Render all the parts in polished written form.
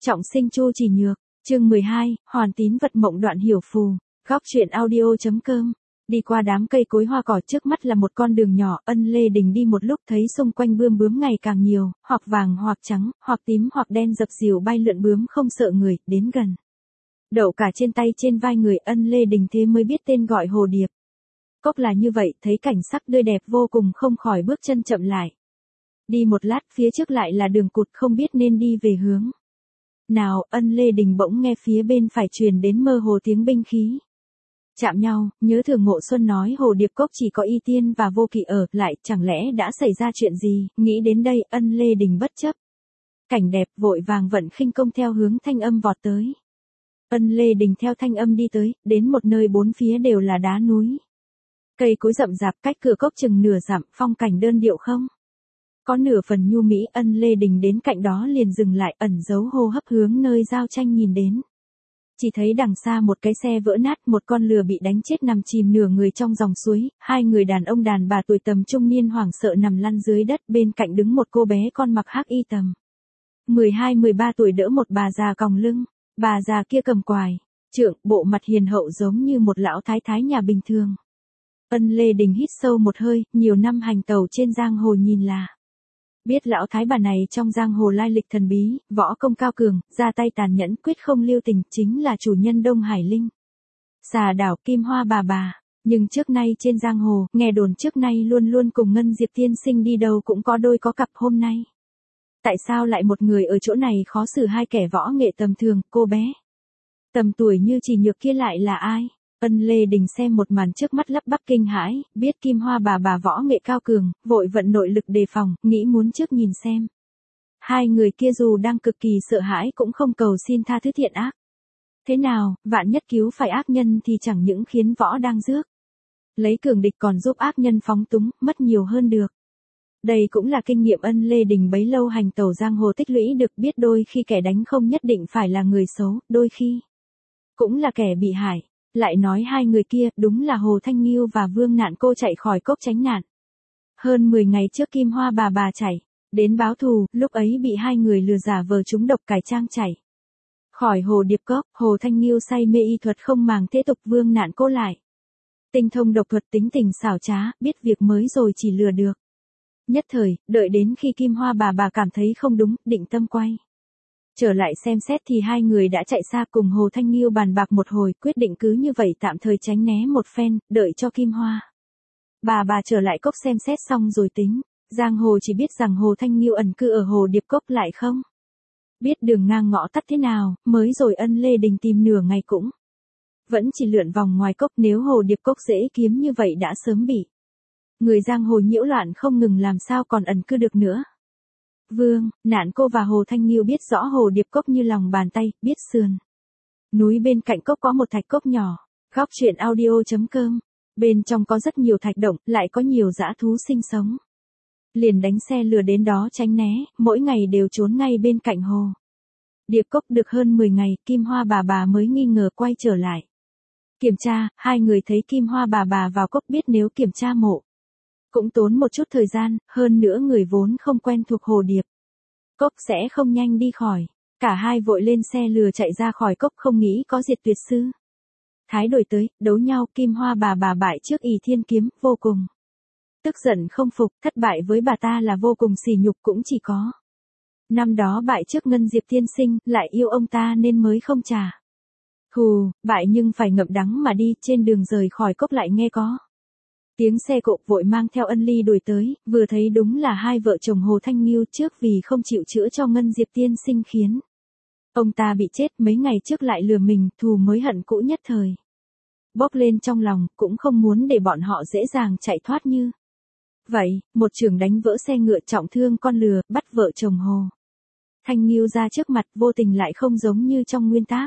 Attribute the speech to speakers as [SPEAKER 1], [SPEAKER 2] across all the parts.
[SPEAKER 1] Trọng sinh Chu Chỉ Nhược, chương 12, Hoàn Tín vật mộng đoạn hiểu phù, góc truyện audio.com. Đi qua đám cây cối hoa cỏ trước mắt là một con đường nhỏ, Ân Lê Đình đi một lúc thấy xung quanh bươm bướm ngày càng nhiều, hoặc vàng hoặc trắng, hoặc tím hoặc đen dập dìu bay lượn bướm không sợ người, đến gần. Đậu cả trên tay trên vai người, Ân Lê Đình thế mới biết tên gọi hồ điệp. Cốc là như vậy, thấy cảnh sắc tươi đẹp vô cùng không khỏi bước chân chậm lại. Đi một lát phía trước lại là đường cụt không biết nên đi về hướng nào, Ân Lê Đình bỗng nghe phía bên phải truyền đến mơ hồ tiếng binh khí. Chạm nhau, nhớ Thường Ngộ Xuân nói hồ điệp cốc chỉ có Y Tiên và Vô Kỵ ở, lại chẳng lẽ đã xảy ra chuyện gì, nghĩ đến đây Ân Lê Đình bất chấp cảnh đẹp vội vàng vận khinh công theo hướng thanh âm vọt tới. Ân Lê Đình theo thanh âm đi tới, đến một nơi bốn phía đều là đá núi. Cây cối rậm rạp cách cửa cốc chừng nửa dặm, phong cảnh đơn điệu không có nửa phần nhu mỹ. Ân Lê Đình đến cạnh đó liền dừng lại, ẩn giấu hô hấp hướng nơi giao tranh nhìn đến. Chỉ thấy đằng xa một cái xe vỡ nát, một con lừa bị đánh chết nằm chìm nửa người trong dòng suối, hai người đàn ông đàn bà tuổi tầm trung niên hoảng sợ nằm lăn dưới đất, bên cạnh đứng một cô bé con mặc hắc y tầm 12-13 tuổi đỡ một bà già còng lưng, bà già kia cầm quài trượng, bộ mặt hiền hậu giống như một lão thái thái nhà bình thường. Ân Lê Đình hít sâu một hơi, nhiều năm hành tẩu trên giang hồ nhìn là biết lão thái bà này trong giang hồ lai lịch thần bí, võ công cao cường, ra tay tàn nhẫn quyết không lưu tình, chính là chủ nhân Đông Hải Linh Xà đảo Kim Hoa bà. Nhưng trước nay trên giang hồ, nghe đồn trước nay luôn luôn cùng Ngân Diệp tiên sinh đi đâu cũng có đôi có cặp, hôm nay tại sao lại một người ở chỗ này khó xử hai kẻ võ nghệ tầm thường, cô bé tầm tuổi như Chỉ Nhược kia lại là ai? Ân Lê Đình xem một màn trước mắt lắp bắp kinh hãi, biết Kim Hoa bà võ nghệ cao cường, vội vận nội lực đề phòng, nghĩ muốn trước nhìn xem. Hai người kia dù đang cực kỳ sợ hãi cũng không cầu xin tha thứ thiện ác. Thế nào, vạn nhất cứu phải ác nhân thì chẳng những khiến võ đang rước lấy cường địch còn giúp ác nhân phóng túng, mất nhiều hơn được. Đây cũng là kinh nghiệm Ân Lê Đình bấy lâu hành tẩu giang hồ tích lũy được, biết đôi khi kẻ đánh không nhất định phải là người xấu, đôi khi cũng là kẻ bị hại. Lại nói hai người kia đúng là Hồ Thanh Nghiêu và Vương Nạn Cô chạy khỏi cốc tránh nạn. Hơn 10 ngày trước Kim Hoa bà chạy đến báo thù, lúc ấy bị hai người lừa giả vờ trúng độc cải trang chạy khỏi hồ điệp cốc. Hồ Thanh Nghiêu say mê y thuật không màng thế tục, Vương Nạn Cô lại tinh thông độc thuật, tính tình xảo trá, biết việc mới rồi chỉ lừa được nhất thời. Đợi đến khi Kim Hoa bà cảm thấy không đúng, định tâm quay trở lại xem xét thì hai người đã chạy xa, cùng Hồ Thanh Nghiêu bàn bạc một hồi, quyết định cứ như vậy tạm thời tránh né một phen, đợi cho Kim Hoa bà trở lại cốc xem xét xong rồi tính. Giang hồ chỉ biết rằng Hồ Thanh Nghiêu ẩn cư ở hồ điệp cốc, lại không biết đường ngang ngõ tắt thế nào, mới rồi Ân Lê Đình tìm nửa ngày cũng vẫn chỉ lượn vòng ngoài cốc. Nếu hồ điệp cốc dễ kiếm như vậy đã sớm bị người giang hồ nhiễu loạn không ngừng, làm sao còn ẩn cư được nữa. Vương Nạn Cô và Hồ Thanh Nghiêu biết rõ hồ điệp cốc như lòng bàn tay, biết sườn núi bên cạnh cốc có một thạch cốc nhỏ. Góc truyện audio.com. Bên trong có rất nhiều thạch động, lại có nhiều dã thú sinh sống. Liền đánh xe lừa đến đó tránh né, mỗi ngày đều trốn ngay bên cạnh hồ điệp cốc. Được hơn 10 ngày, Kim Hoa bà mới nghi ngờ quay trở lại kiểm tra. Hai người thấy Kim Hoa bà vào cốc, biết nếu kiểm tra mộ cũng tốn một chút thời gian, hơn nữa người vốn không quen thuộc hồ điệp cốc sẽ không nhanh đi khỏi. Cả hai vội lên xe lừa chạy ra khỏi cốc, không nghĩ có Diệt Tuyệt Sư thái đổi tới, đấu nhau. Kim Hoa bà bại trước Ỷ Thiên Kiếm, vô cùng tức giận không phục, thất bại với bà ta là vô cùng sỉ nhục, cũng chỉ có năm đó bại trước Ngân Diệp tiên sinh, lại yêu ông ta nên mới không trả thù, bại nhưng phải ngậm đắng mà đi. Trên đường rời khỏi cốc lại nghe có tiếng xe cộ, vội mang theo Ân Ly đuổi tới, vừa thấy đúng là hai vợ chồng Hồ Thanh Nghiêu, trước vì không chịu chữa cho Ngân Diệp tiên sinh khiến ông ta bị chết, mấy ngày trước lại lừa mình, thù mới hận cũ nhất thời bốc lên trong lòng, cũng không muốn để bọn họ dễ dàng chạy thoát như vậy. Một chưởng đánh vỡ xe ngựa, trọng thương con lừa, bắt vợ chồng Hồ Thanh Nghiêu ra trước mặt, vô tình lại không giống như trong nguyên tác.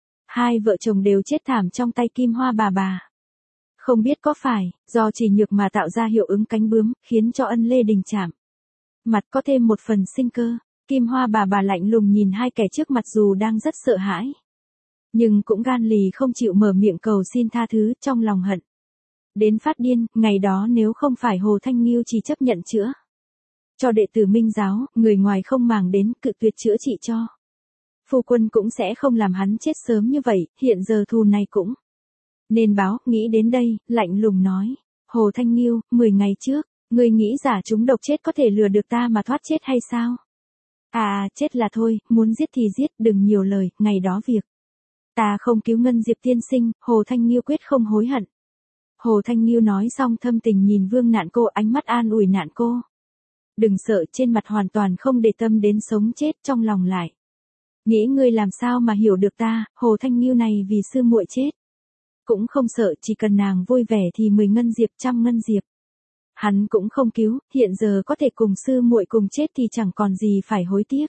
[SPEAKER 1] Hai vợ chồng đều chết thảm trong tay Kim Hoa bà. Không biết có phải do Chỉ Nhược mà tạo ra hiệu ứng cánh bướm, khiến cho Ân Lê Đình chạm mặt có thêm một phần sinh cơ. Kim Hoa bà lạnh lùng nhìn hai kẻ trước mặt, dù đang rất sợ hãi nhưng cũng gan lì không chịu mở miệng cầu xin tha thứ, trong lòng hận đến phát điên. Ngày đó nếu không phải Hồ Thanh Nghiêu chỉ chấp nhận chữa cho đệ tử Minh giáo, người ngoài không màng đến, cự tuyệt chữa trị cho Phu quân cũng sẽ không làm hắn chết sớm như vậy, hiện giờ thù này cũng nên báo. Nghĩ đến đây, lạnh lùng nói. Hồ Thanh Nghiêu, 10 ngày trước, ngươi nghĩ giả chúng độc chết có thể lừa được ta mà thoát chết hay sao? Chết là thôi, muốn giết thì giết, đừng nhiều lời, ngày đó việc. Ta không cứu Ngân Diệp tiên sinh, Hồ Thanh Nghiêu quyết không hối hận. Hồ Thanh Nghiêu nói xong thâm tình nhìn Vương Nạn Cô, ánh mắt an ủi Nạn Cô. Đừng sợ, trên mặt hoàn toàn không để tâm đến sống chết, trong lòng lại. Nghĩ ngươi làm sao mà hiểu được ta, Hồ Thanh Nghiêu này vì sư muội chết. Cũng không sợ, chỉ cần nàng vui vẻ thì 10 ngân diệp, 100 ngân diệp. Hắn cũng không cứu, hiện giờ có thể cùng sư muội cùng chết thì chẳng còn gì phải hối tiếc.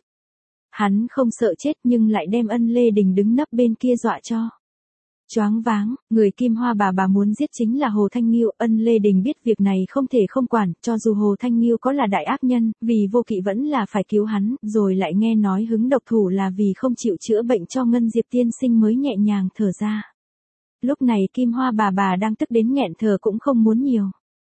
[SPEAKER 1] Hắn không sợ chết nhưng lại đem Ân Lê Đình đứng nấp bên kia dọa cho. Choáng váng, người Kim Hoa bà muốn giết chính là Hồ Thanh Nghiêu. Ân Lê Đình biết việc này không thể không quản, cho dù Hồ Thanh Nghiêu có là đại ác nhân, vì Vô Kỵ vẫn là phải cứu hắn, rồi lại nghe nói hứng độc thủ là vì không chịu chữa bệnh cho Ngân Diệp tiên sinh mới nhẹ nhàng thở ra. Lúc này Kim Hoa bà đang tức đến nghẹn thở cũng không muốn nhiều.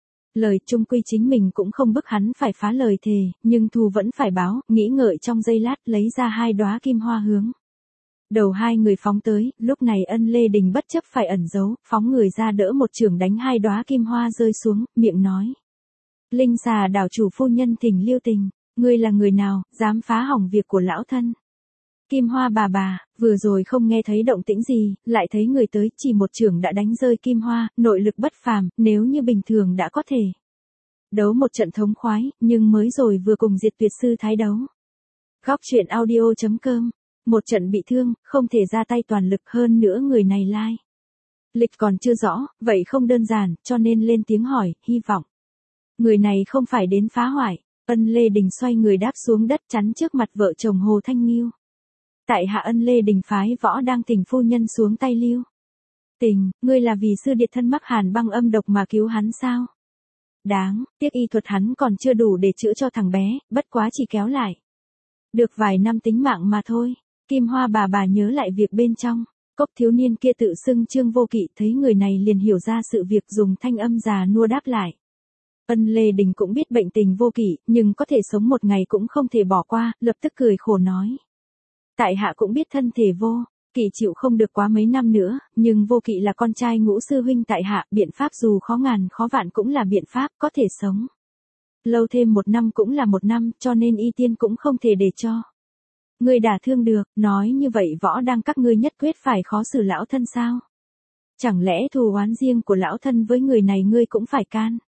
[SPEAKER 1] Lời chung quy chính mình cũng không bức hắn phải phá lời thề, nhưng thù vẫn phải báo, nghĩ ngợi trong giây lát lấy ra 2 đóa kim hoa hướng. Đầu 2 người phóng tới, lúc này Ân Lê Đình bất chấp phải ẩn giấu, phóng người ra đỡ một chưởng đánh 2 đóa kim hoa rơi xuống, miệng nói. Linh xà đảo chủ phu nhân thỉnh lưu tình, ngươi là người nào, dám phá hỏng việc của lão thân. Kim Hoa bà, vừa rồi không nghe thấy động tĩnh gì, lại thấy người tới, chỉ một chưởng đã đánh rơi kim hoa, nội lực bất phàm, nếu như bình thường đã có thể đấu một trận thống khoái, nhưng mới rồi vừa cùng Diệt Tuyệt sư thái đấu. Góc truyện audio.com, một trận bị thương, không thể ra tay toàn lực, hơn nữa người này lai lịch còn chưa rõ, vậy không đơn giản, cho nên lên tiếng hỏi, hy vọng người này không phải đến phá hoại. Ân Lê Đình xoay người đáp xuống đất chắn trước mặt vợ chồng Hồ Thanh Nghiêu. Tại hạ Ân Lê Đình phái Võ đang thỉnh phu nhân xuống tay Lưu Tình, ngươi là vì sư điệt thân mắc hàn băng âm độc mà cứu hắn sao? Đáng, tiếc y thuật hắn còn chưa đủ để chữa cho thằng bé, bất quá chỉ kéo lại được vài năm tính mạng mà thôi. Kim Hoa bà nhớ lại việc bên trong, cốc thiếu niên kia tự xưng Trương Vô Kỵ, thấy người này liền hiểu ra sự việc, dùng thanh âm già nua đáp lại. Ân Lê Đình cũng biết bệnh tình Vô Kỵ, nhưng có thể sống một ngày cũng không thể bỏ qua, lập tức cười khổ nói. Tại hạ cũng biết thân thể Vô Kỵ chịu không được quá mấy năm nữa, nhưng Vô Kỵ là con trai Ngũ sư huynh tại hạ, biện pháp dù khó ngàn khó vạn cũng là biện pháp, có thể sống lâu thêm 1 năm cũng là 1 năm, cho nên y tiên cũng không thể để cho ngươi đả thương được. Nói như vậy Võ đang các ngươi nhất quyết phải khó xử lão thân sao? Chẳng lẽ thù oán riêng của lão thân với người này ngươi cũng phải can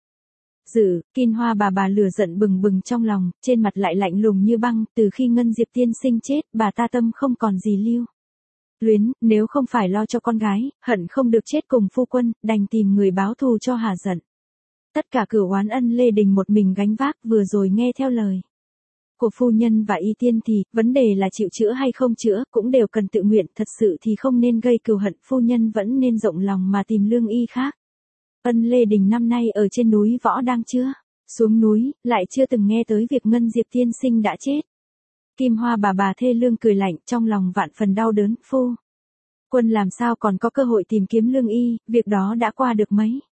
[SPEAKER 1] dự? Kim Hoa bà lửa giận bừng bừng trong lòng, trên mặt lại lạnh lùng như băng. Từ khi Ngân Diệp tiên sinh chết, bà ta tâm không còn gì lưu luyến, nếu không phải lo cho con gái, hận không được chết cùng phu quân, đành tìm người báo thù cho hả giận. Tất cả cửu oán Ân Lê Đình một mình gánh vác, vừa rồi nghe theo lời của phu nhân và y tiên thì, vấn đề là chịu chữa hay không chữa, cũng đều cần tự nguyện, thật sự thì không nên gây cừu hận, phu nhân vẫn nên rộng lòng mà tìm lương y khác. Ân Lê Đình năm nay ở trên núi Võ đang chưa xuống núi, lại chưa từng nghe tới việc Ngân Diệp tiên sinh đã chết. Kim Hoa bà thê lương cười lạnh, trong lòng vạn phần đau đớn, phu quân làm sao còn có cơ hội tìm kiếm lương y, việc đó đã qua được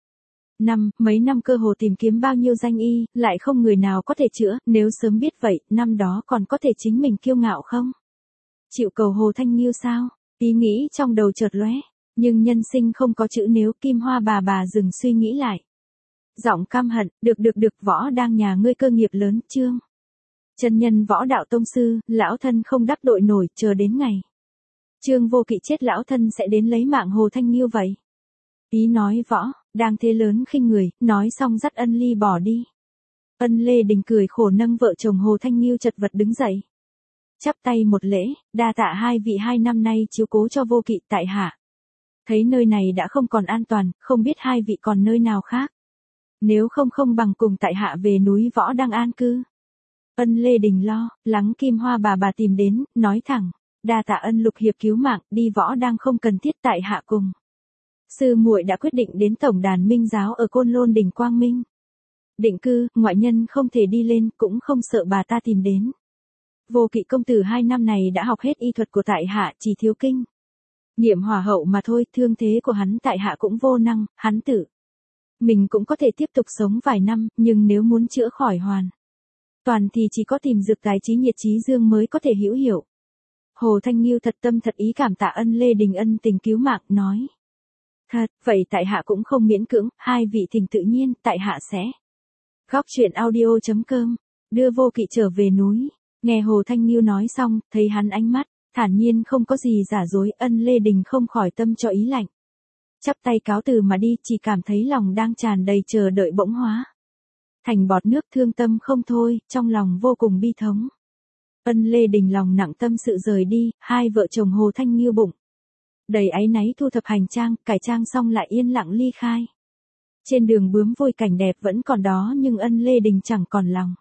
[SPEAKER 1] mấy năm cơ hồ tìm kiếm bao nhiêu danh y, lại không người nào có thể chữa, nếu sớm biết vậy, năm đó còn có thể chính mình kiêu ngạo không? Chịu cầu Hồ Thanh Nghiêu sao? Ý nghĩ trong đầu chợt lóe, nhưng nhân sinh không có chữ nếu. Kim Hoa bà dừng suy nghĩ lại. Giọng căm hận, được, Võ đang nhà ngươi cơ nghiệp lớn, Trương chân nhân Võ đạo tông sư, lão thân không đắc tội nổi, chờ đến ngày Trương Vô Kỵ chết lão thân sẽ đến lấy mạng Hồ Thanh Nghiêu vậy. Ý nói Võ đang thế lớn khinh người, nói xong dắt Ân Ly bỏ đi. Ân Lê Đình cười khổ nâng vợ chồng Hồ Thanh Nghiêu chật vật đứng dậy. Chắp tay một lễ, đa tạ hai vị 2 năm nay chiếu cố cho Vô Kỵ tại hạ. Thấy nơi này đã không còn an toàn, không biết hai vị còn nơi nào khác. Nếu không bằng cùng tại hạ về núi Võ đang an cư. Ân Lê Đình lo lắng Kim Hoa bà tìm đến, nói thẳng, đa tạ Ân lục hiệp cứu mạng, đi Võ đang không cần thiết, tại hạ cùng sư muội đã quyết định đến tổng đàn Minh giáo ở Côn Lôn đỉnh Quang Minh định cư, ngoại nhân không thể đi lên, cũng không sợ bà ta tìm đến. Vô Kỵ công tử 2 năm này đã học hết y thuật của tại hạ, chỉ thiếu kinh nghiệm hỏa hậu mà thôi, thương thế của hắn tại hạ cũng vô năng, hắn tự mình cũng có thể tiếp tục sống vài năm, nhưng nếu muốn chữa khỏi hoàn toàn thì chỉ có tìm dược tài Trí Nhiệt Trí Dương mới có thể hữu hiệu. Hồ Thanh Nghiêu thật tâm thật ý cảm tạ Ân Lê Đình ân tình cứu mạng, nói. Thật, vậy tại hạ cũng không miễn cưỡng, hai vị thỉnh tự nhiên, tại hạ sẽ. Góc truyện audio.com, đưa Vô Kỵ trở về núi. Nghe Hồ Thanh Nghiêu nói xong, thấy hắn ánh mắt, thản nhiên không có gì giả dối, Ân Lê Đình không khỏi tâm cho ý lạnh. Chắp tay cáo từ mà đi, chỉ cảm thấy lòng đang tràn đầy chờ đợi bỗng hóa thành bọt nước, thương tâm không thôi, trong lòng vô cùng bi thống. Ân Lê Đình lòng nặng tâm sự rời đi, hai vợ chồng Hồ Thanh Nghiêu bụng đầy áy náy thu thập hành trang, cải trang xong lại yên lặng ly khai. Trên đường bướm vôi cảnh đẹp vẫn còn đó nhưng Ân Lê Đình chẳng còn lòng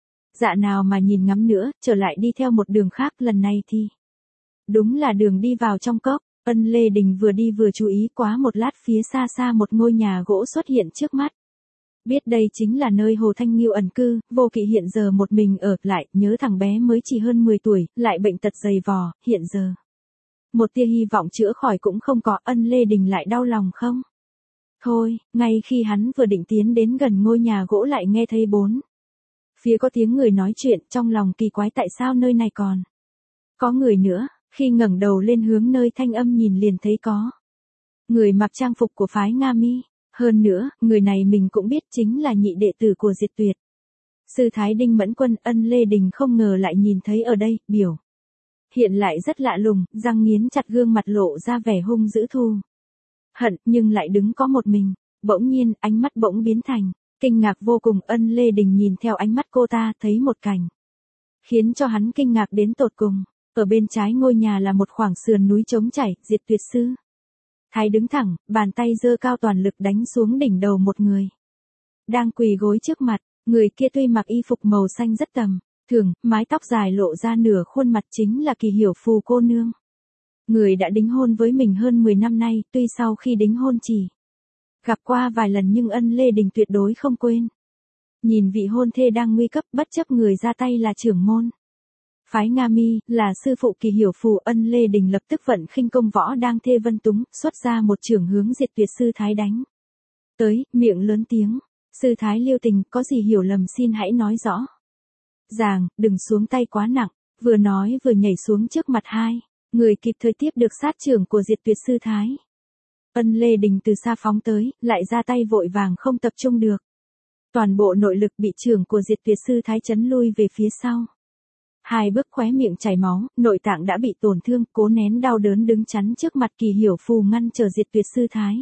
[SPEAKER 1] dạ nào mà nhìn ngắm nữa, trở lại đi theo một đường khác, lần này thì đúng là đường đi vào trong cốc. Ân Lê Đình vừa đi vừa chú ý, quá một lát phía xa xa một ngôi nhà gỗ xuất hiện trước mắt. Biết đây chính là nơi Hồ Thanh Nghiêu ẩn cư, Vô Kỵ hiện giờ một mình ở lại, nhớ thằng bé mới chỉ hơn 10 tuổi, lại bệnh tật dày vò, hiện giờ một tia hy vọng chữa khỏi cũng không có, Ân Lê Đình lại đau lòng không? Thôi, ngay khi hắn vừa định tiến đến gần ngôi nhà gỗ lại nghe thấy bốn phía có tiếng người nói chuyện, trong lòng kỳ quái tại sao nơi này còn có người nữa. Khi ngẩng đầu lên hướng nơi thanh âm nhìn liền thấy có người mặc trang phục của phái Nga Mi. Hơn nữa, người này mình cũng biết chính là nhị đệ tử của Diệt Tuyệt sư thái Đinh Mẫn Quân. Ân Lê Đình không ngờ lại nhìn thấy ở đây, biểu hiện lại rất lạ lùng, răng nghiến chặt, gương mặt lộ ra vẻ hung dữ thù hận, nhưng lại đứng có một mình. Bỗng nhiên, ánh mắt bỗng biến thành kinh ngạc vô cùng. Ân Lê Đình nhìn theo ánh mắt cô ta, thấy một cảnh khiến cho hắn kinh ngạc đến tột cùng. Ở bên trái ngôi nhà là một khoảng sườn núi trống chảy, Diệt Tuyệt sư thái đứng thẳng, bàn tay giơ cao toàn lực đánh xuống đỉnh đầu một người đang quỳ gối trước mặt. Người kia tuy mặc y phục màu xanh rất tầm thường, mái tóc dài lộ ra nửa khuôn mặt, chính là Kỳ Hiểu Phù cô nương. Người đã đính hôn với mình hơn 10 năm nay, tuy sau khi đính hôn chỉ gặp qua vài lần nhưng Ân Lê Đình tuyệt đối không quên. Nhìn vị hôn thê đang nguy cấp, bất chấp người ra tay là trưởng môn phái Nga Mi, là sư phụ Kỳ Hiểu Phù. Ân Lê Đình lập tức vận khinh công võ đang thê Vân Túng, xuất ra một chưởng hướng Diệt Tuyệt sư thái đánh tới, miệng lớn tiếng. Sư thái Liêu Tình, có gì hiểu lầm xin hãy nói rõ ràng, đừng xuống tay quá nặng. Vừa nói vừa nhảy xuống trước mặt hai người, kịp thời tiếp được sát chưởng của Diệt Tuyệt sư thái. Ân Lê Đình từ xa phóng tới, lại ra tay vội vàng không tập trung được. Toàn bộ nội lực bị chưởng của Diệt Tuyệt sư thái chấn lui về phía sau. Hai bước khóe miệng chảy máu, nội tạng đã bị tổn thương, cố nén đau đớn đứng chắn trước mặt Kỳ Hiểu Phù ngăn trở Diệt Tuyệt sư thái.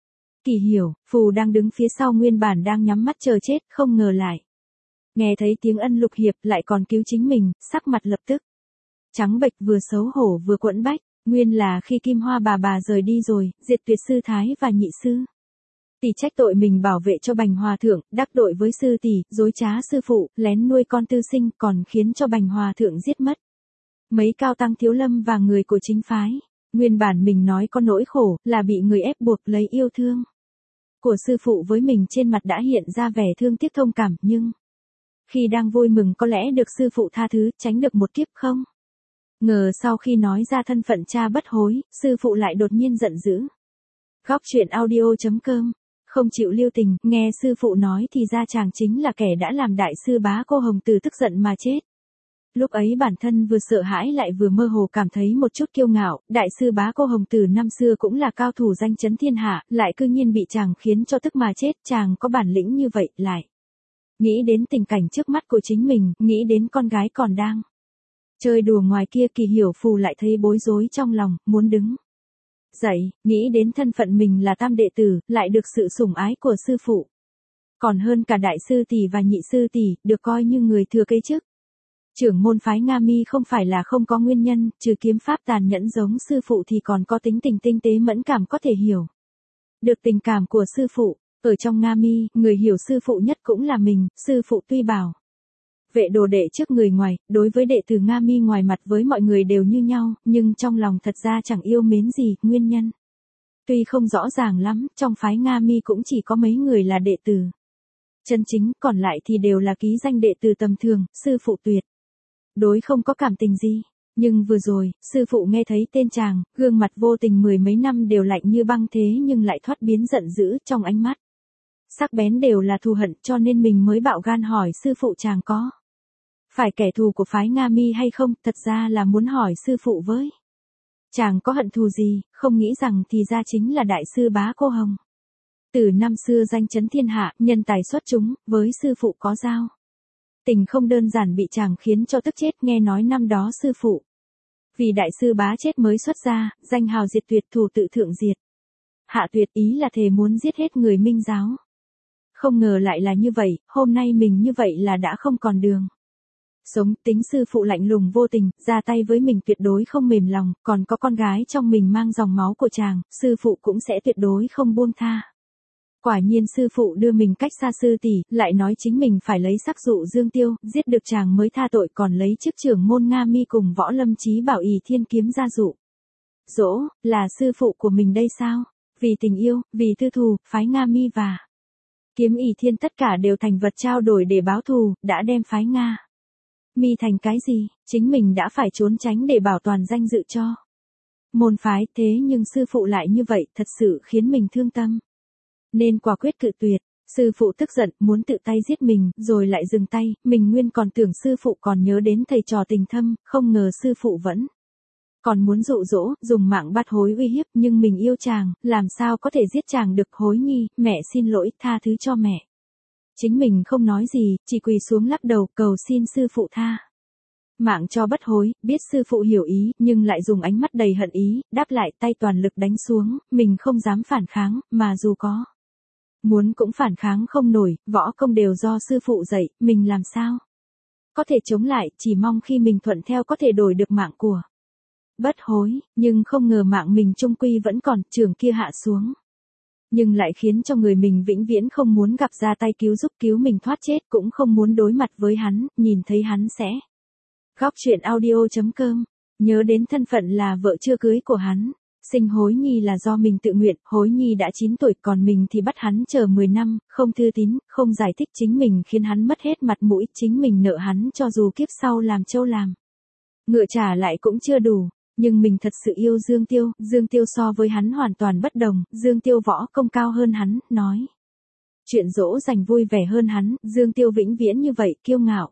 [SPEAKER 1] Kỳ Hiểu Phù đang đứng phía sau nguyên bản đang nhắm mắt chờ chết, không ngờ lại nghe thấy tiếng Ân Lục Hiệp lại còn cứu chính mình, sắc mặt lập tức trắng bệch, vừa xấu hổ vừa quẫn bách. Nguyên là khi Kim Hoa bà rời đi rồi, Diệt Tuyệt sư thái và nhị sư tỷ trách tội mình bảo vệ cho Bành Hòa thượng, đắc tội với sư tỷ, dối trá sư phụ, lén nuôi con tư sinh, còn khiến cho Bành Hòa thượng giết mất mấy cao tăng thiếu lâm và người của chính phái. Nguyên bản mình nói có nỗi khổ, là bị người ép buộc lấy yêu thương của sư phụ với mình, trên mặt đã hiện ra vẻ thương tiếc thông cảm, nhưng khi đang vui mừng có lẽ được sư phụ tha thứ, tránh được một kiếp không ngờ sau khi nói ra thân phận cha bất hối, sư phụ lại đột nhiên giận dữ. Góc truyện audio.com, không chịu lưu tình, nghe sư phụ nói thì ra chàng chính là kẻ đã làm đại sư Bá Cô Hồng Từ tức giận mà chết. Lúc ấy bản thân vừa sợ hãi lại vừa mơ hồ cảm thấy một chút kiêu ngạo, đại sư Bá Cô Hồng Từ năm xưa cũng là cao thủ danh chấn thiên hạ, lại cư nhiên bị chàng khiến cho tức mà chết. Chàng có bản lĩnh như vậy, lại nghĩ đến tình cảnh trước mắt của chính mình, nghĩ đến con gái còn đang chơi đùa ngoài kia, Kỳ Hiểu Phù lại thấy bối rối trong lòng, muốn đứng dậy, nghĩ đến thân phận mình là tam đệ tử, lại được sự sủng ái của sư phụ, còn hơn cả đại sư tỷ và nhị sư tỷ, được coi như người thừa kế chức trưởng môn phái Nga Mi, không phải là không có nguyên nhân, trừ kiếm pháp tàn nhẫn giống sư phụ thì còn có tính tình tinh tế mẫn cảm, có thể hiểu được tình cảm của sư phụ. Ở trong Nga Mi, người hiểu sư phụ nhất cũng là mình. Sư phụ tuy bảo vệ đồ đệ trước người ngoài, đối với đệ tử Nga Mi ngoài mặt với mọi người đều như nhau, nhưng trong lòng thật ra chẳng yêu mến gì. Nguyên nhân tuy không rõ ràng lắm, trong phái Nga Mi cũng chỉ có mấy người là đệ tử chân chính, còn lại thì đều là ký danh đệ tử tầm thường. Sư phụ tuyệt đối không có cảm tình gì. Nhưng vừa rồi, sư phụ nghe thấy tên chàng, gương mặt vô tình 10 mấy năm đều lạnh như băng, thế nhưng lại thoát biến giận dữ, trong ánh mắt sắc bén đều là thù hận, cho nên mình mới bạo gan hỏi sư phụ chàng có Phải kẻ thù của phái Nga Mi hay không, thật ra là muốn hỏi sư phụ với. Chàng có hận thù gì, không nghĩ rằng thì ra chính là đại sư Bá Cô Hồng. Từ năm xưa danh chấn thiên hạ, nhân tài xuất chúng, với sư phụ có giao. Tình không đơn giản bị chàng khiến cho tức chết, nghe nói năm đó sư phụ. Vì đại sư Bá chết mới xuất gia, danh hào diệt tuyệt, thù tự thượng diệt. Hạ tuyệt, ý là thề muốn giết hết người Minh giáo. Không ngờ lại là như vậy, hôm nay mình như vậy là đã không còn đường sống. Tính sư phụ lạnh lùng vô tình, ra tay với mình tuyệt đối không mềm lòng, còn có con gái trong mình mang dòng máu của chàng, sư phụ cũng sẽ tuyệt đối không buông tha. Quả nhiên sư phụ đưa mình cách xa sư tỷ, lại nói chính mình phải lấy sắc dụ Dương Tiêu, giết được chàng mới tha tội, còn lấy chức trưởng môn Nga Mi cùng Võ Lâm Chí Bảo ỷ thiên kiếm ra dụ. Dỗ, là sư phụ của mình đây sao? Vì tình yêu, vì tư thù, phái Nga Mi và kiếm ỷ thiên tất cả đều thành vật trao đổi để báo thù, đã đem phái Nga Mi thành cái gì, chính mình đã phải trốn tránh để bảo toàn danh dự cho môn phái, thế nhưng sư phụ lại như vậy, thật sự khiến mình thương tâm. Nên quả quyết cự tuyệt. Sư phụ tức giận, muốn tự tay giết mình, rồi lại dừng tay, mình nguyên còn tưởng sư phụ còn nhớ đến thầy trò tình thâm, không ngờ sư phụ vẫn còn muốn dụ dỗ, dùng mạng bắt hối uy hiếp, nhưng mình yêu chàng, làm sao có thể giết chàng được. Hối nhi, mẹ xin lỗi, tha thứ cho mẹ. Chính mình không nói gì, chỉ quỳ xuống lắc đầu, cầu xin sư phụ tha mạng cho bất hối. Biết sư phụ hiểu ý, nhưng lại dùng ánh mắt đầy hận ý, đáp lại, tay toàn lực đánh xuống, mình không dám phản kháng, mà dù có muốn cũng phản kháng không nổi, võ công đều do sư phụ dạy, mình làm sao có thể chống lại, chỉ mong khi mình thuận theo có thể đổi được mạng của bất hối, nhưng không ngờ mạng mình chung quy vẫn còn, trường kia hạ xuống. Nhưng lại khiến cho người mình vĩnh viễn không muốn gặp, ra tay cứu giúp, cứu mình thoát chết, cũng không muốn đối mặt với hắn, nhìn thấy hắn sẽ Góc truyện audio.com, nhớ đến thân phận là vợ chưa cưới của hắn. Sinh Hối Nhi là do mình tự nguyện, Hối Nhi đã 9 tuổi, còn mình thì bắt hắn chờ 10 năm, không thư tín, không giải thích, chính mình khiến hắn mất hết mặt mũi, chính mình nợ hắn, cho dù kiếp sau làm trâu làm ngựa trả lại cũng chưa đủ. Nhưng mình thật sự yêu Dương Tiêu, Dương Tiêu so với hắn hoàn toàn bất đồng, Dương Tiêu võ công cao hơn hắn, nói chuyện dỗ dành vui vẻ hơn hắn, Dương Tiêu vĩnh viễn như vậy, kiêu ngạo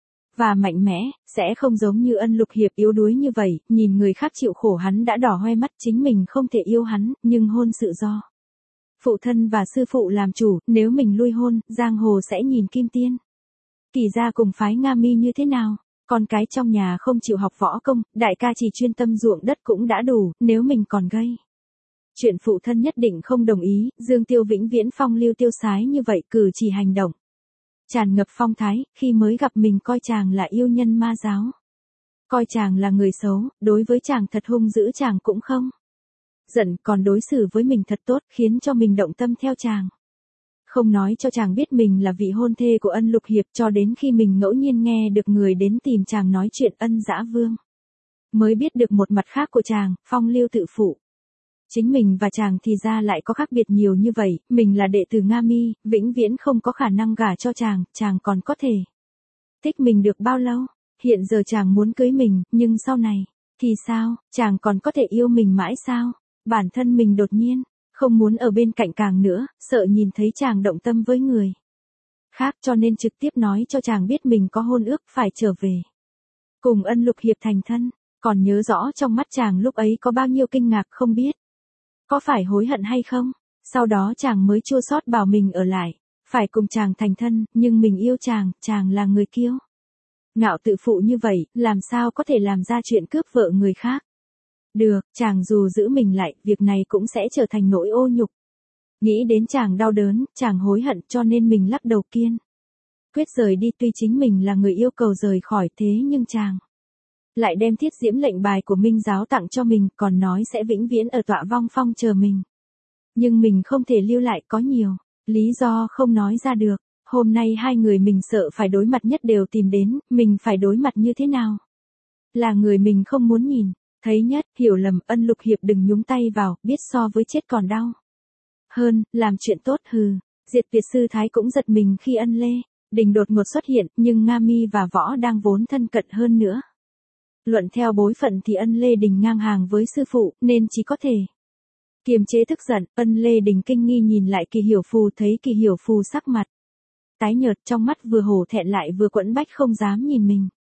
[SPEAKER 1] và mạnh mẽ, sẽ không giống như Ân Lục Hiệp yếu đuối như vậy, nhìn người khác chịu khổ hắn đã đỏ hoe mắt, chính mình không thể yêu hắn, nhưng hôn sự do phụ thân và sư phụ làm chủ, nếu mình lui hôn, giang hồ sẽ nhìn Kim Tiên Kỳ gia cùng phái Nga Mi như thế nào. Con cái trong nhà không chịu học võ công, đại ca chỉ chuyên tâm ruộng đất cũng đã đủ, nếu mình còn gây chuyện phụ thân nhất định không đồng ý. Dương Tiêu vĩnh viễn phong lưu tiêu sái như vậy, cử chỉ hành động tràn ngập phong thái, khi mới gặp mình coi chàng là yêu nhân ma giáo, coi chàng là người xấu, đối với chàng thật hung dữ, chàng cũng không giận, còn đối xử với mình thật tốt, khiến cho mình động tâm theo chàng. Không nói cho chàng biết mình là vị hôn thê của Ân Lục Hiệp, cho đến khi mình ngẫu nhiên nghe được người đến tìm chàng nói chuyện Ân Dã Vương, mới biết được một mặt khác của chàng, phong lưu tự phụ. Chính mình và chàng thì ra lại có khác biệt nhiều như vậy, mình là đệ tử Nga Mi, vĩnh viễn không có khả năng gả cho chàng, chàng còn có thể thích mình được bao lâu. Hiện giờ chàng muốn cưới mình, nhưng sau này thì sao, chàng còn có thể yêu mình mãi sao? Bản thân mình đột nhiên không muốn ở bên cạnh càng nữa, sợ nhìn thấy chàng động tâm với người khác, cho nên trực tiếp nói cho chàng biết mình có hôn ước, phải trở về cùng Ân Lục Hiệp thành thân. Còn nhớ rõ trong mắt chàng lúc ấy có bao nhiêu kinh ngạc, không biết có phải hối hận hay không. Sau đó chàng mới chua xót bảo mình ở lại, phải cùng chàng thành thân, nhưng mình yêu chàng, chàng là người kiêu ngạo tự phụ như vậy, làm sao có thể làm ra chuyện cướp vợ người khác. Được, chàng dù giữ mình lại, việc này cũng sẽ trở thành nỗi ô nhục. Nghĩ đến chàng đau đớn, chàng hối hận, cho nên mình lắc đầu kiên quyết rời đi. Tuy chính mình là người yêu cầu rời khỏi, thế nhưng chàng lại đem thiết diễm lệnh bài của Minh giáo tặng cho mình, còn nói sẽ vĩnh viễn ở tọa vong phong chờ mình. Nhưng mình không thể lưu lại, có nhiều lý do không nói ra được. Hôm nay hai người mình sợ phải đối mặt nhất đều tìm đến, mình phải đối mặt như thế nào? Là người mình không muốn nhìn thấy nhất, hiểu lầm. Ân Lục Hiệp đừng nhúng tay vào, biết so với chết còn đau hơn, làm chuyện tốt hừ. Diệt Việt sư thái cũng giật mình khi Ân Lê Đình đột ngột xuất hiện, nhưng Nga Mi và Võ đang vốn thân cận hơn nữa. Luận theo bối phận thì Ân Lê Đình ngang hàng với sư phụ, nên chỉ có thể kiềm chế tức giận. Ân Lê Đình kinh nghi nhìn lại Kỳ Hiểu Phù, thấy Kỳ Hiểu Phù sắc mặt tái nhợt, trong mắt vừa hổ thẹn lại vừa quẫn bách, không dám nhìn mình.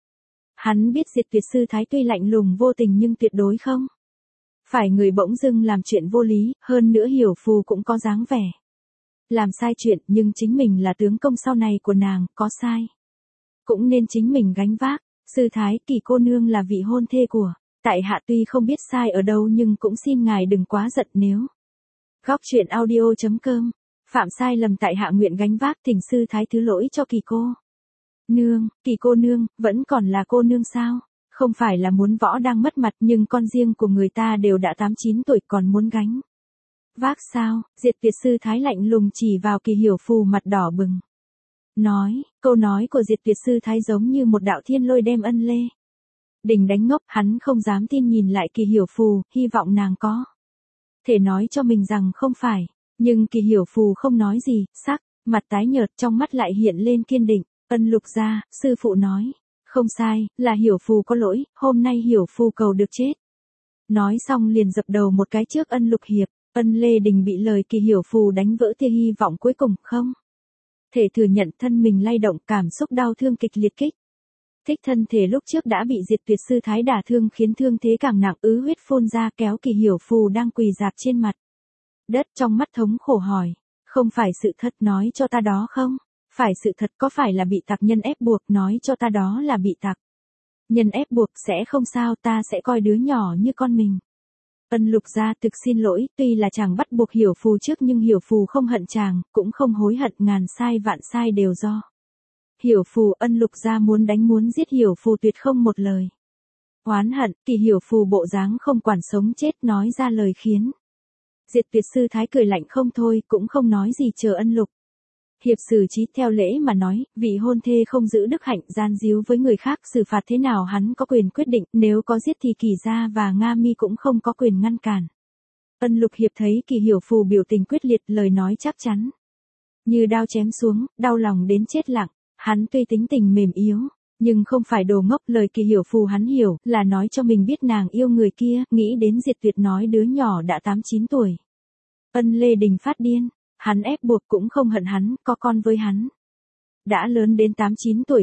[SPEAKER 1] Hắn biết Diệt Tuyệt Sư Thái tuy lạnh lùng vô tình nhưng tuyệt đối không phải người bỗng dưng làm chuyện vô lý, hơn nữa Hiểu Phù cũng có dáng vẻ làm sai chuyện, nhưng chính mình là tướng công sau này của nàng, có sai cũng nên chính mình gánh vác. Sư Thái, Kỳ cô nương là vị hôn thê của tại hạ, tuy không biết sai ở đâu nhưng cũng xin ngài đừng quá giận nếu. Góc truyện audio.com. Phạm sai lầm tại hạ nguyện gánh vác, thỉnh sư thái thứ lỗi cho Kỳ cô nương. Kỳ cô nương, vẫn còn là cô nương sao? Không phải là muốn võ đang mất mặt, nhưng con riêng của người ta đều đã 8-9 tuổi còn muốn gánh vác sao? Diệt Tuyệt Sư Thái lạnh lùng chỉ vào Kỳ Hiểu Phù mặt đỏ bừng. Câu nói của Diệt Tuyệt Sư Thái giống như một đạo thiên lôi đem Ân Lê Đình đánh ngốc, hắn không dám tin nhìn lại Kỳ Hiểu Phù, hy vọng nàng có thể nói cho mình rằng không phải. Nhưng Kỳ Hiểu Phù không nói gì, sắc mặt tái nhợt, trong mắt lại hiện lên kiên định. Ân Lục gia, sư phụ nói, không sai, là Hiểu Phù có lỗi, hôm nay Hiểu Phù cầu được chết. Nói xong liền dập đầu một cái trước Ân Lục Hiệp. Ân Lê Đình bị lời Kỳ Hiểu Phù đánh vỡ tia hy vọng cuối cùng, không thể thừa nhận, thân mình lay động, cảm xúc đau thương kịch liệt kích thích thân thể lúc trước đã bị Diệt Tuyệt Sư Thái đả thương khiến thương thế càng nặng, ứ huyết phun ra, kéo Kỳ Hiểu Phù đang quỳ rạp trên mặt đất trong mắt thống khổ hỏi, không phải sự thật, nói cho ta đó không phải sự thật, có phải là bị tặc nhân ép buộc, nói cho ta đó là bị tặc nhân ép buộc, sẽ không sao, ta sẽ coi đứa nhỏ như con mình. Ân Lục gia thực xin lỗi, tuy là chàng bắt buộc Hiểu Phù trước nhưng Hiểu Phù không hận chàng, cũng không hối hận, ngàn sai vạn sai đều do Hiểu Phù. Ân Lục gia muốn đánh muốn giết Hiểu Phù tuyệt không một lời oán hận. Kỳ Hiểu Phù bộ dáng không quản sống chết nói ra lời khiến Diệt Tuyệt Sư Thái cười lạnh không thôi, cũng không nói gì, chờ Ân Lục Hiệp xử trí. Theo lễ mà nói, vị hôn thê không giữ đức hạnh, gian díu với người khác, xử phạt thế nào hắn có quyền quyết định, nếu có giết thì Kỳ gia và Nga Mi cũng không có quyền ngăn cản. Ân Lục Hiệp thấy Kỳ Hiểu Phù biểu tình quyết liệt, lời nói chắc chắn như đao chém xuống, đau lòng đến chết lặng. Hắn tuy tính tình mềm yếu, nhưng không phải đồ ngốc, lời Kỳ Hiểu Phù hắn hiểu, là nói cho mình biết nàng yêu người kia, nghĩ đến Diệt Tuyệt nói đứa nhỏ đã 8-9 tuổi. Ân Lê Đình phát điên, hắn ép buộc cũng không hận hắn, có con với hắn. Đã lớn đến 8-9 tuổi,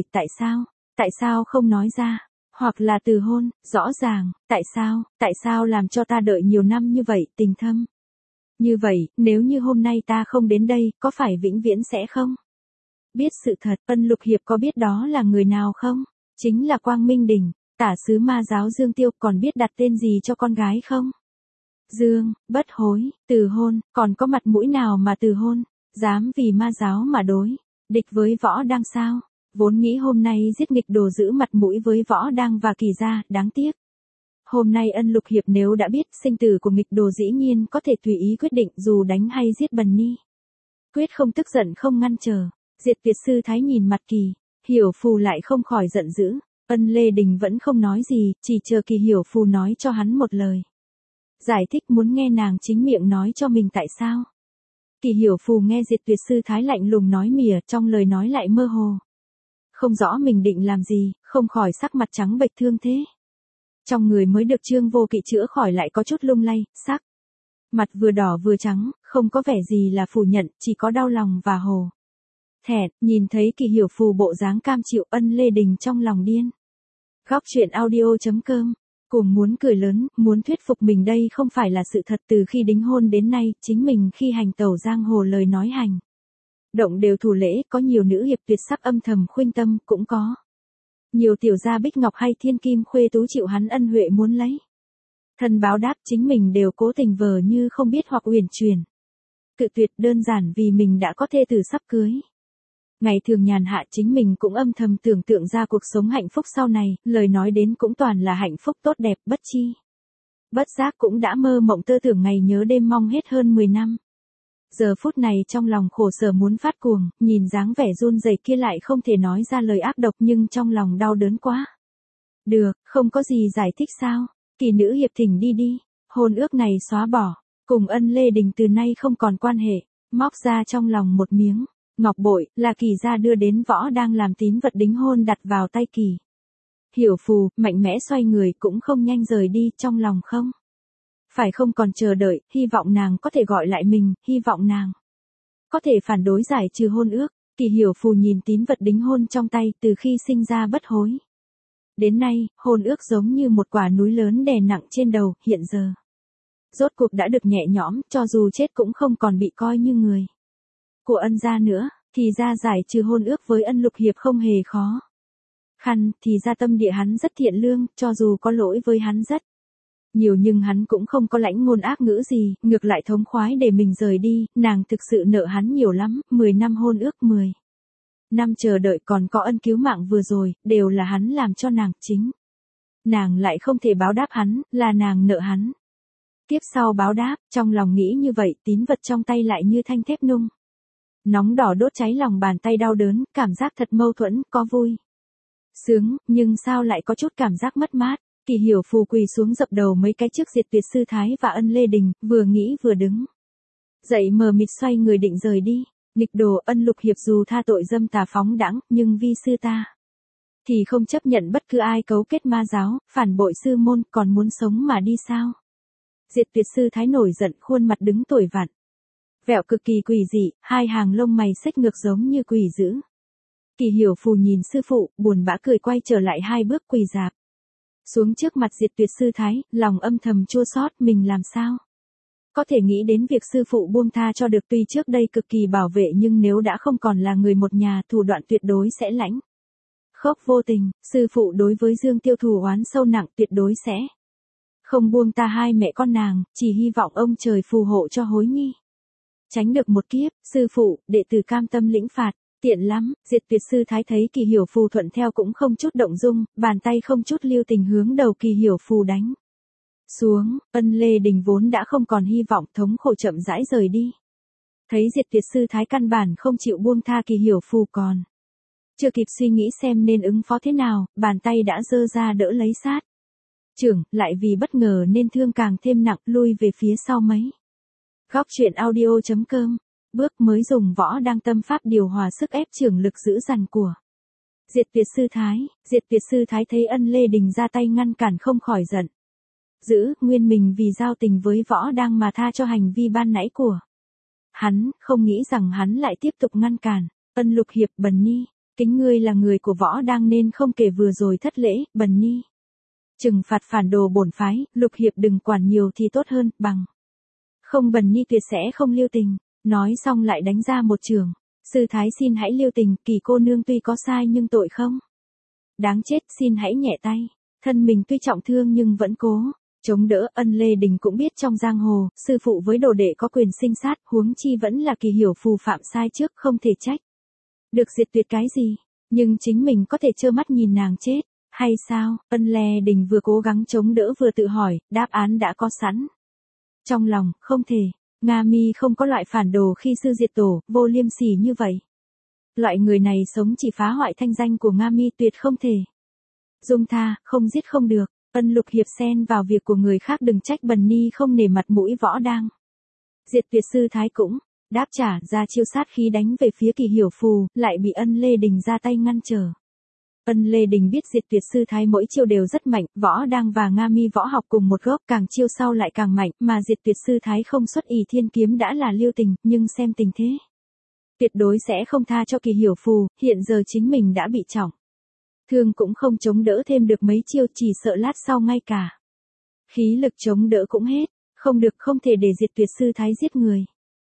[SPEAKER 1] tại sao không nói ra, hoặc là từ hôn, rõ ràng, tại sao làm cho ta đợi nhiều năm như vậy, tình thâm. Như vậy, nếu như hôm nay ta không đến đây, có phải vĩnh viễn sẽ không biết sự thật? Ân Lục Hiệp có biết đó là người nào không? Chính là Quang Minh Đỉnh, tả sứ ma giáo Dương Tiêu, còn biết đặt tên gì cho con gái không? Dương, bất hối, từ hôn, còn có mặt mũi nào mà từ hôn, dám vì ma giáo mà đối địch với Võ Đang sao? Vốn nghĩ hôm nay giết nghịch đồ giữ mặt mũi với Võ Đang và Kỳ gia, đáng tiếc. Hôm nay Ân Lục Hiệp nếu đã biết sinh tử của nghịch đồ dĩ nhiên có thể tùy ý quyết định, dù đánh hay giết bần ni. Quyết không tức giận không ngăn trở. Diệt Tuyệt Sư Thái nhìn mặt Kỳ Hiểu Phù lại không khỏi giận dữ. Ân Lê Đình vẫn không nói gì, chỉ chờ Kỳ Hiểu Phù nói cho hắn một lời giải thích, muốn nghe nàng chính miệng nói cho mình tại sao. Kỳ Hiểu Phù nghe Diệt Tuyệt Sư Thái lạnh lùng nói mỉa, trong lời nói lại mơ hồ không rõ mình định làm gì, không khỏi sắc mặt trắng bệch thương thế. Trong người mới được Trương Vô Kỵ chữa khỏi lại có chút lung lay, sắc mặt vừa đỏ vừa trắng, không có vẻ gì là phủ nhận, chỉ có đau lòng và hổ thẹn. Nhìn thấy Kỳ Hiểu Phù bộ dáng cam chịu, Ân Lê Đình trong lòng điên. Góc truyện audio.com. Cùng muốn cười lớn, muốn thuyết phục mình đây không phải là sự thật. Từ khi đính hôn đến nay, chính mình khi hành tẩu giang hồ lời nói hành động đều thủ lễ, có nhiều nữ hiệp tuyệt sắc âm thầm khuynh tâm, cũng có nhiều tiểu gia Bích Ngọc hay Thiên Kim khuê tú chịu hắn ân huệ muốn lấy thân báo đáp, chính mình đều cố tình vờ như không biết hoặc uyển chuyển cự tuyệt, đơn giản vì mình đã có thê tử sắp cưới. Ngày thường nhàn hạ chính mình cũng âm thầm tưởng tượng ra cuộc sống hạnh phúc sau này, lời nói đến cũng toàn là hạnh phúc tốt đẹp, bất chi bất giác cũng đã mơ mộng tơ tưởng ngày nhớ đêm mong hết hơn 10 năm. Giờ phút này trong lòng khổ sở muốn phát cuồng, nhìn dáng vẻ run rẩy kia lại không thể nói ra lời ác độc, nhưng trong lòng đau đớn quá. Được, không có gì giải thích sao? Kỳ nữ hiệp thỉnh đi. Hôn ước này xóa bỏ, cùng Ân Lê Đình từ nay không còn quan hệ. Móc ra trong lòng một miếng ngọc bội, là Kỳ gia đưa đến Võ Đang làm tín vật đính hôn, đặt vào tay Kỳ Hiểu Phù, mạnh mẽ xoay người, cũng không nhanh rời đi, trong lòng không còn chờ đợi, hy vọng nàng có thể gọi lại mình, hy vọng nàng có thể phản đối giải trừ hôn ước. Kỳ Hiểu Phù nhìn tín vật đính hôn trong tay, từ khi sinh ra bất hối Đến nay, hôn ước giống như một quả núi lớn đè nặng trên đầu, hiện giờ. Rốt cuộc đã được nhẹ nhõm, cho dù chết cũng không còn bị coi như người của Ân gia nữa, thì ra giải trừ hôn ước với Ân Lục Hiệp không hề khó khăn, thì ra tâm địa hắn rất thiện lương, cho dù có lỗi với hắn rất nhiều nhưng hắn cũng không có lãnh ngôn ác ngữ gì, ngược lại thống khoái để mình rời đi, nàng thực sự nợ hắn nhiều lắm, 10 năm hôn ước 10 năm chờ đợi còn có ân cứu mạng vừa rồi, đều là hắn làm cho nàng, chính nàng lại không thể báo đáp hắn, là nàng nợ hắn. Tiếp sau báo đáp, trong lòng nghĩ như vậy, tín vật trong tay lại như thanh thép nung nóng đỏ đốt cháy lòng bàn tay đau đớn, cảm giác thật mâu thuẫn, có vui sướng, nhưng sao lại có chút cảm giác mất mát. Kỳ Hiểu Phù quỳ xuống dập đầu mấy cái trước Diệt Tuyệt Sư Thái và Ân Lê Đình, vừa nghĩ vừa đứng dậy mờ mịt xoay người định rời đi. Nghịch đồ, Ân Lục Hiệp dù tha tội dâm tà phóng đãng, nhưng vi sư ta thì không chấp nhận bất cứ ai cấu kết ma giáo, phản bội sư môn, còn muốn sống mà đi sao? Diệt Tuyệt Sư Thái nổi giận, khuôn mặt đứng tuổi vặn vẹo cực kỳ quỷ dị, hai hàng lông mày xếch ngược giống như quỷ dữ. Kỳ Hiểu Phù nhìn sư phụ, buồn bã cười quay trở lại 2 bước quỳ rạp xuống trước mặt Diệt Tuyệt Sư Thái, lòng âm thầm chua xót, mình làm sao có thể nghĩ đến việc sư phụ buông tha cho được, tuy trước đây cực kỳ bảo vệ nhưng nếu đã không còn là người một nhà, thủ đoạn tuyệt đối sẽ lãnh khốc vô tình, sư phụ đối với Dương Tiêu thù oán sâu nặng, tuyệt đối sẽ không buông tha hai mẹ con nàng, chỉ hy vọng ông trời phù hộ cho Hối Nhi tránh được một kiếp. Sư phụ, đệ tử cam tâm lĩnh phạt. Tiện lắm, Diệt Tuyệt Sư Thái thấy Kỳ Hiểu Phù thuận theo cũng không chút động dung, bàn tay không chút lưu tình hướng đầu Kỳ Hiểu Phù đánh xuống. Ân Lê Đình vốn đã không còn hy vọng, thống khổ chậm rãi rời đi. Thấy Diệt Tuyệt Sư Thái căn bản không chịu buông tha Kỳ Hiểu Phù, còn chưa kịp suy nghĩ xem nên ứng phó thế nào, bàn tay đã giơ ra đỡ lấy sát trưởng, lại vì bất ngờ nên thương càng thêm nặng, lui về phía sau mấy. Góc truyện audio.com. Bước mới dùng võ đang tâm pháp điều hòa sức ép trưởng lực dữ dằn của Diệt Tuyệt Sư Thái. Diệt Tuyệt Sư Thái thấy Ân Lê Đình ra tay ngăn cản không khỏi giận dữ, nguyên mình vì giao tình với võ đang mà tha cho hành vi ban nãy của hắn, không nghĩ rằng hắn lại tiếp tục ngăn cản. Ân Lục Hiệp, Bần Ni, kính ngươi là người của võ đang nên không kể vừa rồi thất lễ, Bần Ni trừng phạt phản đồ bổn phái, Lục Hiệp đừng quản nhiều thì tốt hơn, bằng không Bần Ni tuyệt sẽ không lưu tình. Nói xong lại đánh ra một chưởng. Sư Thái xin hãy lưu tình, Kỳ cô nương tuy có sai nhưng tội không đáng chết, xin hãy nhẹ tay. Thân mình tuy trọng thương nhưng vẫn cố chống đỡ. Ân Lê Đình cũng biết trong giang hồ, sư phụ với đồ đệ có quyền sinh sát, huống chi vẫn là Kỳ Hiểu Phù phạm sai trước, không thể trách được Diệt Tuyệt cái gì, nhưng chính mình có thể trơ mắt nhìn nàng chết hay sao? Ân Lê Đình vừa cố gắng chống đỡ vừa tự hỏi, đáp án đã có sẵn trong lòng, không thể. Nga Mi không có loại phản đồ khi sư diệt tổ, vô liêm sỉ như vậy. Loại người này sống chỉ phá hoại thanh danh của Nga Mi, tuyệt không thể dung tha, không giết không được. Ân Lục Hiệp xen vào việc của người khác, đừng trách Bần Ni không nể mặt mũi võ đang. Diệt Tuyệt Sư Thái cũng đáp trả ra chiêu sát khí đánh về phía Kỳ Hiểu Phù, lại bị Ân Lê Đình ra tay ngăn trở. Ân Lê Đình biết Diệt Tuyệt Sư Thái mỗi chiêu đều rất mạnh, võ đang và Nga Mi võ học cùng một gốc, càng chiêu sau lại càng mạnh, mà Diệt Tuyệt Sư Thái không xuất Ỷ Thiên kiếm đã là lưu tình, nhưng xem tình thế tuyệt đối sẽ không tha cho Kỳ Hiểu Phù, hiện giờ chính mình đã bị trọng thương cũng không chống đỡ thêm được mấy chiêu, chỉ sợ lát sau ngay cả khí lực chống đỡ cũng hết, không được, không thể để Diệt Tuyệt Sư Thái giết người.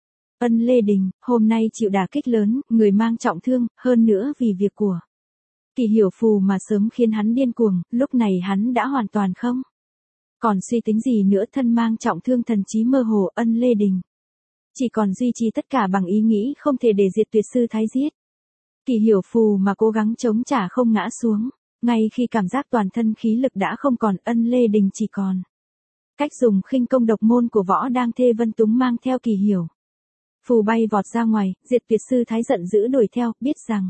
[SPEAKER 1] Ân Lê Đình, hôm nay chịu đả kích lớn, người mang trọng thương, hơn nữa vì việc của Kỳ Hiểu Phù mà sớm khiến hắn điên cuồng, lúc này hắn đã hoàn toàn không còn suy tính gì nữa, thân mang trọng thương, thần trí mơ hồ. Ân Lê Đình chỉ còn duy trì tất cả bằng ý nghĩ không thể để Diệt Tuyệt Sư Thái giết Kỳ Hiểu Phù mà cố gắng chống trả không ngã xuống. Ngay khi cảm giác toàn thân khí lực đã không còn, Ân Lê Đình chỉ còn cách dùng khinh công độc môn của võ đang Thê Vân Túng mang theo Kỳ Hiểu Phù bay vọt ra ngoài. Diệt Tuyệt Sư Thái giận dữ đuổi theo, biết rằng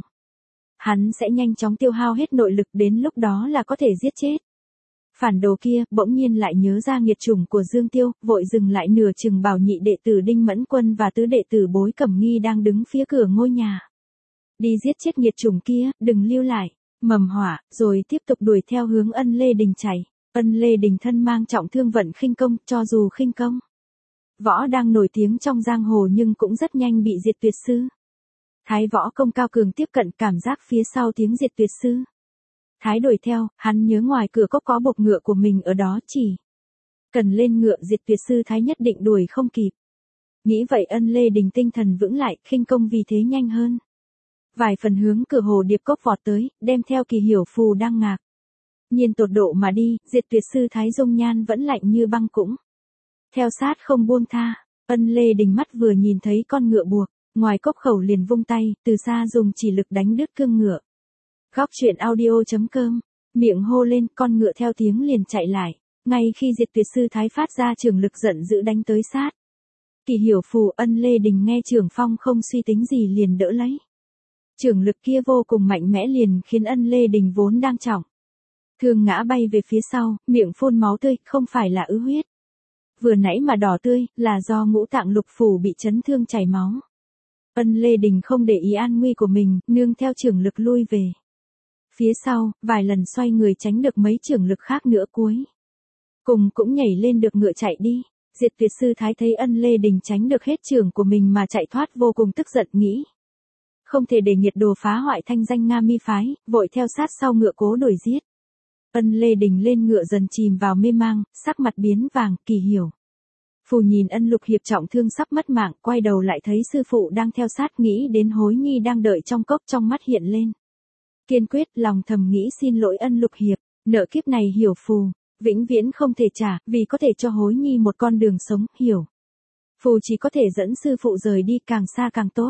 [SPEAKER 1] hắn sẽ nhanh chóng tiêu hao hết nội lực, đến lúc đó là có thể giết chết phản đồ kia. Bỗng nhiên lại nhớ ra nghiệt chủng của Dương Tiêu, vội dừng lại nửa chừng, bảo nhị đệ tử Đinh Mẫn Quân và tứ đệ tử Bối Cẩm Nghi đang đứng phía cửa ngôi nhà, đi giết chết nghiệt chủng kia, đừng lưu lại mầm họa. Rồi tiếp tục đuổi theo hướng Ân Lê Đình chạy. Ân Lê Đình thân mang trọng thương vận khinh công, cho dù khinh công võ đang nổi tiếng trong giang hồ nhưng cũng rất nhanh bị Diệt Tuyệt Sư Thái võ công cao cường tiếp cận, cảm giác phía sau tiếng Diệt Tuyệt Sư Thái đuổi theo, hắn nhớ ngoài cửa cốc có bộc ngựa của mình ở đó, chỉ cần lên ngựa Diệt Tuyệt Sư Thái nhất định đuổi không kịp. Nghĩ vậy Ân Lê Đình tinh thần vững lại, khinh công vì thế nhanh hơn. Vài phần hướng cửa Hồ Điệp Cốc vọt tới, đem theo Kỳ Hiểu Phù đang ngạc nhiên tột độ mà đi, Diệt Tuyệt Sư Thái dung nhan vẫn lạnh như băng cũng theo sát không buông tha. Ân Lê Đình mắt vừa nhìn thấy con ngựa buộc, ngoài cốc khẩu liền vung tay, từ xa dùng chỉ lực đánh đứt cương ngựa. Góc truyện audio.com, miệng hô lên, con ngựa theo tiếng liền chạy lại, ngay khi Diệt Tuyệt Sư Thái phát ra trường lực giận dữ đánh tới sát. Kỳ Hiểu Phù Ân Lê Đình nghe trường phong không suy tính gì liền đỡ lấy. Trường lực kia vô cùng mạnh mẽ liền khiến Ân Lê Đình vốn đang trọng thương ngã bay về phía sau, miệng phun máu tươi, không phải là ứ huyết. Vừa nãy mà đỏ tươi, là do ngũ tạng lục phủ bị chấn thương chảy máu. Ân Lê Đình không để ý an nguy của mình, nương theo trường lực lui về phía sau, vài lần xoay người tránh được mấy trường lực khác nữa cuối cùng cũng nhảy lên được ngựa chạy đi. Diệt Tuyệt Sư Thái thấy Ân Lê Đình tránh được hết trường của mình mà chạy thoát vô cùng tức giận, nghĩ không thể để nghiệt đồ phá hoại thanh danh Nga Mi phái, vội theo sát sau ngựa cố đuổi giết. Ân Lê Đình lên ngựa dần chìm vào mê mang, sắc mặt biến vàng. Kỳ Hiểu Phù nhìn Ân Lục Hiệp trọng thương sắp mất mạng, quay đầu lại thấy sư phụ đang theo sát, nghĩ đến Hối Nhi đang đợi trong cốc, trong mắt hiện lên kiên quyết, lòng thầm nghĩ xin lỗi Ân Lục Hiệp, nợ kiếp này Hiểu Phù vĩnh viễn không thể trả, vì có thể cho Hối Nhi một con đường sống. Hiểu Phù chỉ có thể dẫn sư phụ rời đi, càng xa càng tốt.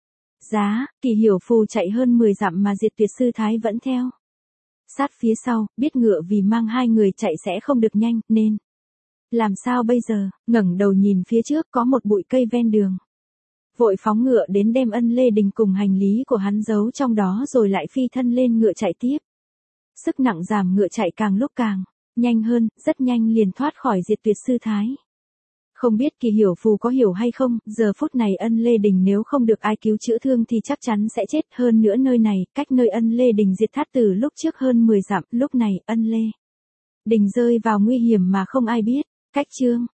[SPEAKER 1] Giá, Kỳ Hiểu Phù chạy hơn 10 dặm mà Diệt Tuyệt Sư Thái vẫn theo sát phía sau, biết ngựa vì mang hai người chạy sẽ không được nhanh, nên làm sao bây giờ? Ngẩng đầu nhìn phía trước có một bụi cây ven đường, vội phóng ngựa đến đem Ân Lê Đình cùng hành lý của hắn giấu trong đó rồi lại phi thân lên ngựa chạy tiếp. Sức nặng giảm, ngựa chạy càng lúc càng nhanh hơn, rất nhanh liền thoát khỏi Diệt Tuyệt Sư Thái. Không biết Kỳ Hiểu Phù có hiểu hay không, giờ phút này Ân Lê Đình nếu không được ai cứu chữa thương thì chắc chắn sẽ chết. Hơn nữa nơi này, cách nơi Ân Lê Đình diệt thát từ lúc trước hơn 10 dặm, lúc này Ân Lê Đình rơi vào nguy hiểm mà không ai biết. Cách chương